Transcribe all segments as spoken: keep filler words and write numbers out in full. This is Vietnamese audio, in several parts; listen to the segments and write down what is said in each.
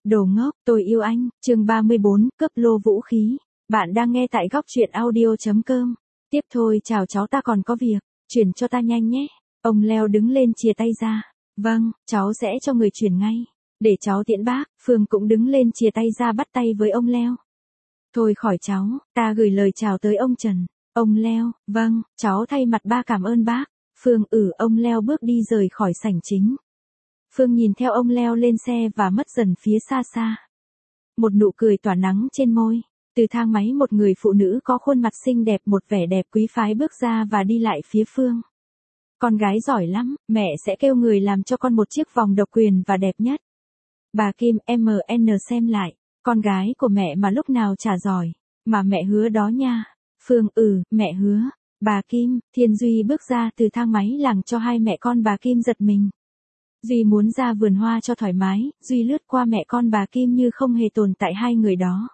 Đồ ngốc, tôi yêu anh, chương ba mươi bốn, cướp lô vũ khí. Bạn đang nghe tại góc truyện audio.com. Tiếp thôi, chào cháu, ta còn có việc, chuyển cho ta nhanh nhé. Ông Leo đứng lên chìa tay ra. Vâng, cháu sẽ cho người chuyển ngay. Để cháu tiễn bác. Phương cũng đứng lên chìa tay ra bắt tay với ông Leo. Thôi khỏi cháu, ta gửi lời chào tới ông Trần. Ông Leo, vâng, cháu thay mặt ba cảm ơn bác. Phương ừ ông Leo bước đi rời khỏi sảnh chính. Phương nhìn theo ông Leo lên xe và mất dần phía xa xa. Một nụ cười tỏa nắng trên môi. Từ thang máy một người phụ nữ có khuôn mặt xinh đẹp, một vẻ đẹp quý phái bước ra và đi lại phía Phương. Con gái giỏi lắm, mẹ sẽ kêu người làm cho con một chiếc vòng độc quyền và đẹp nhất. Bà Kim em en xem lại, con gái của mẹ mà lúc nào chả giỏi, mà mẹ hứa đó nha. Phương ừ, mẹ hứa. Bà Kim, Thiên Duy bước ra từ thang máy làm cho hai mẹ con bà Kim giật mình. Duy muốn ra vườn hoa cho thoải mái, Duy lướt qua mẹ con bà Kim như không hề tồn tại hai người đó.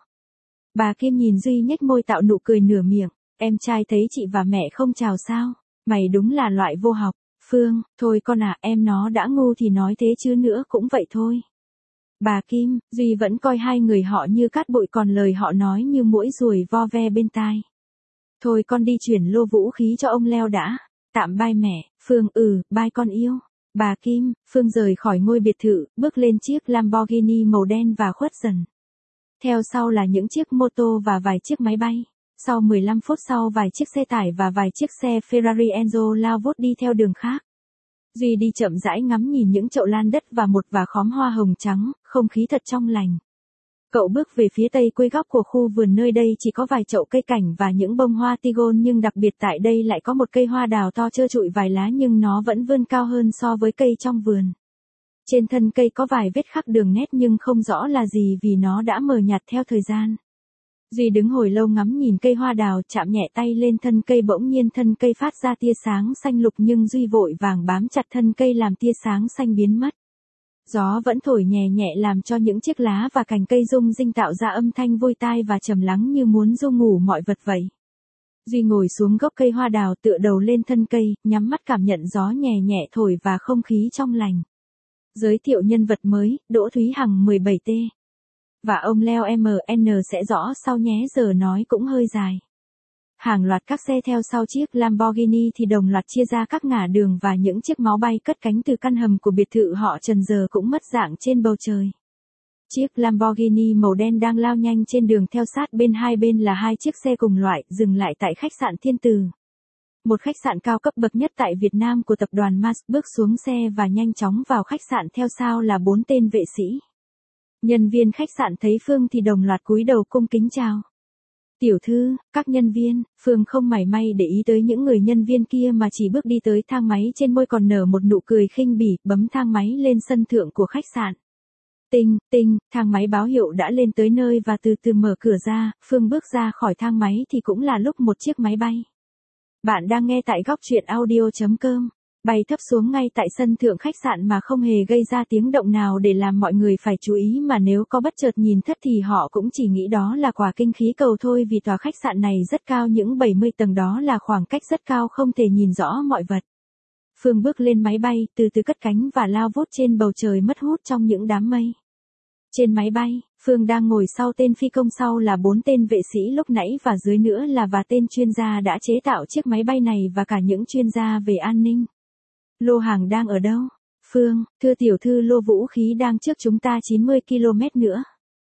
Bà Kim nhìn Duy nhếch môi tạo nụ cười nửa miệng, em trai thấy chị và mẹ không chào sao, mày đúng là loại vô học. Phương, thôi con à, em nó đã ngu thì nói thế chứ nữa cũng vậy thôi. Bà Kim, Duy vẫn coi hai người họ như cát bụi, còn lời họ nói như muỗi ruồi vo ve bên tai. Thôi con đi chuyển lô vũ khí cho ông Leo đã. Tạm bye mẹ. Phương ừ, bye con yêu. Bà Kim, Phương rời khỏi ngôi biệt thự, bước lên chiếc Lamborghini màu đen và khuất dần. Theo sau là những chiếc mô tô và vài chiếc máy bay. Sau mười lăm phút sau vài chiếc xe tải và vài chiếc xe Ferrari Enzo lao vút đi theo đường khác. Duy đi chậm rãi ngắm nhìn những chậu lan đất và một vài khóm hoa hồng trắng, không khí thật trong lành. Cậu bước về phía tây cuối góc của khu vườn, nơi đây chỉ có vài chậu cây cảnh và những bông hoa tigon, nhưng đặc biệt tại đây lại có một cây hoa đào to trơ trụi vài lá, nhưng nó vẫn vươn cao hơn so với cây trong vườn. Trên thân cây có vài vết khắc đường nét nhưng không rõ là gì vì nó đã mờ nhạt theo thời gian. Duy đứng hồi lâu ngắm nhìn cây hoa đào, chạm nhẹ tay lên thân cây, bỗng nhiên thân cây phát ra tia sáng xanh lục, nhưng Duy vội vàng bám chặt thân cây làm tia sáng xanh biến mất. Gió vẫn thổi nhẹ nhẹ làm cho những chiếc lá và cành cây rung rinh tạo ra âm thanh vui tai và trầm lắng như muốn ru ngủ mọi vật vậy. Duy ngồi xuống gốc cây hoa đào, tựa đầu lên thân cây, nhắm mắt cảm nhận gió nhẹ nhẹ thổi và không khí trong lành. Giới thiệu nhân vật mới, Đỗ Thúy Hằng mười bảy T. Và ông Leo em en sẽ rõ sau nhé, giờ nói cũng hơi dài. Hàng loạt các xe theo sau chiếc Lamborghini thì đồng loạt chia ra các ngả đường, và những chiếc máu bay cất cánh từ căn hầm của biệt thự họ Trần giờ cũng mất dạng trên bầu trời. Chiếc Lamborghini màu đen đang lao nhanh trên đường, theo sát bên hai bên là hai chiếc xe cùng loại, dừng lại tại khách sạn Thiên Từ. Một khách sạn cao cấp bậc nhất tại Việt Nam của tập đoàn Mars. Bước xuống xe và nhanh chóng vào khách sạn, theo sau là bốn tên vệ sĩ. Nhân viên khách sạn thấy Phương thì đồng loạt cúi đầu cung kính chào. Tiểu thư, các nhân viên. Phương không mảy may để ý tới những người nhân viên kia mà chỉ bước đi tới thang máy, trên môi còn nở một nụ cười khinh bỉ, bấm thang máy lên sân thượng của khách sạn. Tinh, tinh, thang máy báo hiệu đã lên tới nơi và từ từ mở cửa ra. Phương bước ra khỏi thang máy thì cũng là lúc một chiếc máy bay. Bạn đang nghe tại góc truyện audio.com. Bay thấp xuống ngay tại sân thượng khách sạn mà không hề gây ra tiếng động nào để làm mọi người phải chú ý, mà nếu có bất chợt nhìn thất thì họ cũng chỉ nghĩ đó là quả kinh khí cầu thôi, vì tòa khách sạn này rất cao, những bảy mươi tầng, đó là khoảng cách rất cao, không thể nhìn rõ mọi vật. Phương bước lên máy bay, từ từ cất cánh và lao vút trên bầu trời, mất hút trong những đám mây. Trên máy bay, Phương đang ngồi sau tên phi công, sau là bốn tên vệ sĩ lúc nãy và dưới nữa là và tên chuyên gia đã chế tạo chiếc máy bay này và cả những chuyên gia về an ninh. Lô hàng đang ở đâu? Phương, thưa tiểu thư, lô vũ khí đang trước chúng ta chín mươi ki lô mét nữa.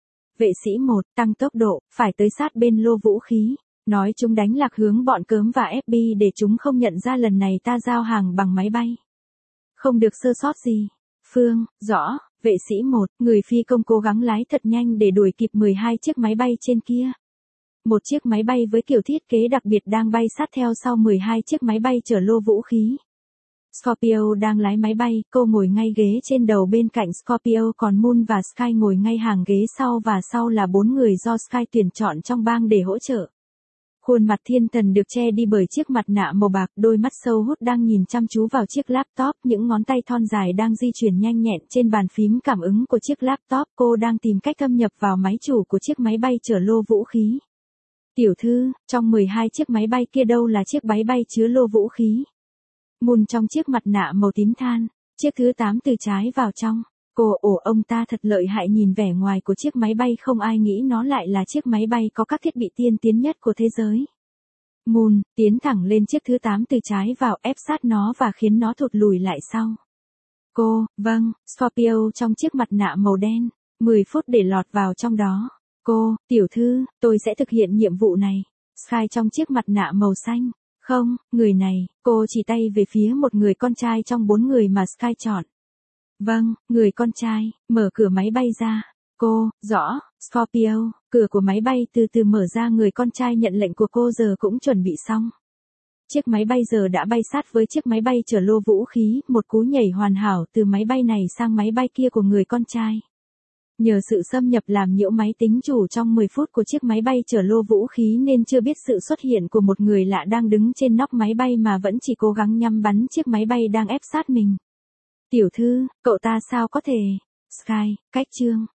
Vệ sĩ một, tăng tốc độ, phải tới sát bên lô vũ khí. Nói chúng đánh lạc hướng bọn cớm và ép bê để chúng không nhận ra lần này ta giao hàng bằng máy bay. Không được sơ sót gì. Phương, rõ. Vệ sĩ một, người phi công cố gắng lái thật nhanh để đuổi kịp mười hai chiếc máy bay trên kia. Một chiếc máy bay với kiểu thiết kế đặc biệt đang bay sát theo sau mười hai chiếc máy bay chở lô vũ khí. Scorpio đang lái máy bay, cô ngồi ngay ghế trên đầu bên cạnh Scorpio, còn Moon và Sky ngồi ngay hàng ghế sau, và sau là bốn người do Sky tuyển chọn trong bang để hỗ trợ. Khuôn mặt thiên thần được che đi bởi chiếc mặt nạ màu bạc, đôi mắt sâu hút đang nhìn chăm chú vào chiếc laptop, những ngón tay thon dài đang di chuyển nhanh nhẹn trên bàn phím cảm ứng của chiếc laptop, cô đang tìm cách thâm nhập vào máy chủ của chiếc máy bay chở lô vũ khí. Tiểu thư, trong mười hai chiếc máy bay kia đâu là chiếc máy bay chứa lô vũ khí? Moon trong chiếc mặt nạ màu tím than, chiếc thứ tám từ trái vào trong. Cô, ồ ông ta thật lợi hại, nhìn vẻ ngoài của chiếc máy bay không ai nghĩ nó lại là chiếc máy bay có các thiết bị tiên tiến nhất của thế giới. Moon, tiến thẳng lên chiếc thứ tám từ trái vào, ép sát nó và khiến nó thụt lùi lại sau. Cô, vâng, Scorpio trong chiếc mặt nạ màu đen, mười phút để lọt vào trong đó. Cô, tiểu thư, tôi sẽ thực hiện nhiệm vụ này. Sky trong chiếc mặt nạ màu xanh. Không, người này, cô chỉ tay về phía một người con trai trong bốn người mà Sky chọn. Vâng, người con trai, mở cửa máy bay ra. Cô, rõ, Scorpio, cửa của máy bay từ từ mở ra, người con trai nhận lệnh của cô giờ cũng chuẩn bị xong. Chiếc máy bay giờ đã bay sát với chiếc máy bay chở lô vũ khí, một cú nhảy hoàn hảo từ máy bay này sang máy bay kia của người con trai. Nhờ sự xâm nhập làm nhiễu máy tính chủ trong mười phút của chiếc máy bay chở lô vũ khí nên chưa biết sự xuất hiện của một người lạ đang đứng trên nóc máy bay mà vẫn chỉ cố gắng nhắm bắn chiếc máy bay đang ép sát mình. Tiểu thư, cậu ta sao có thể? Sky, cách chương.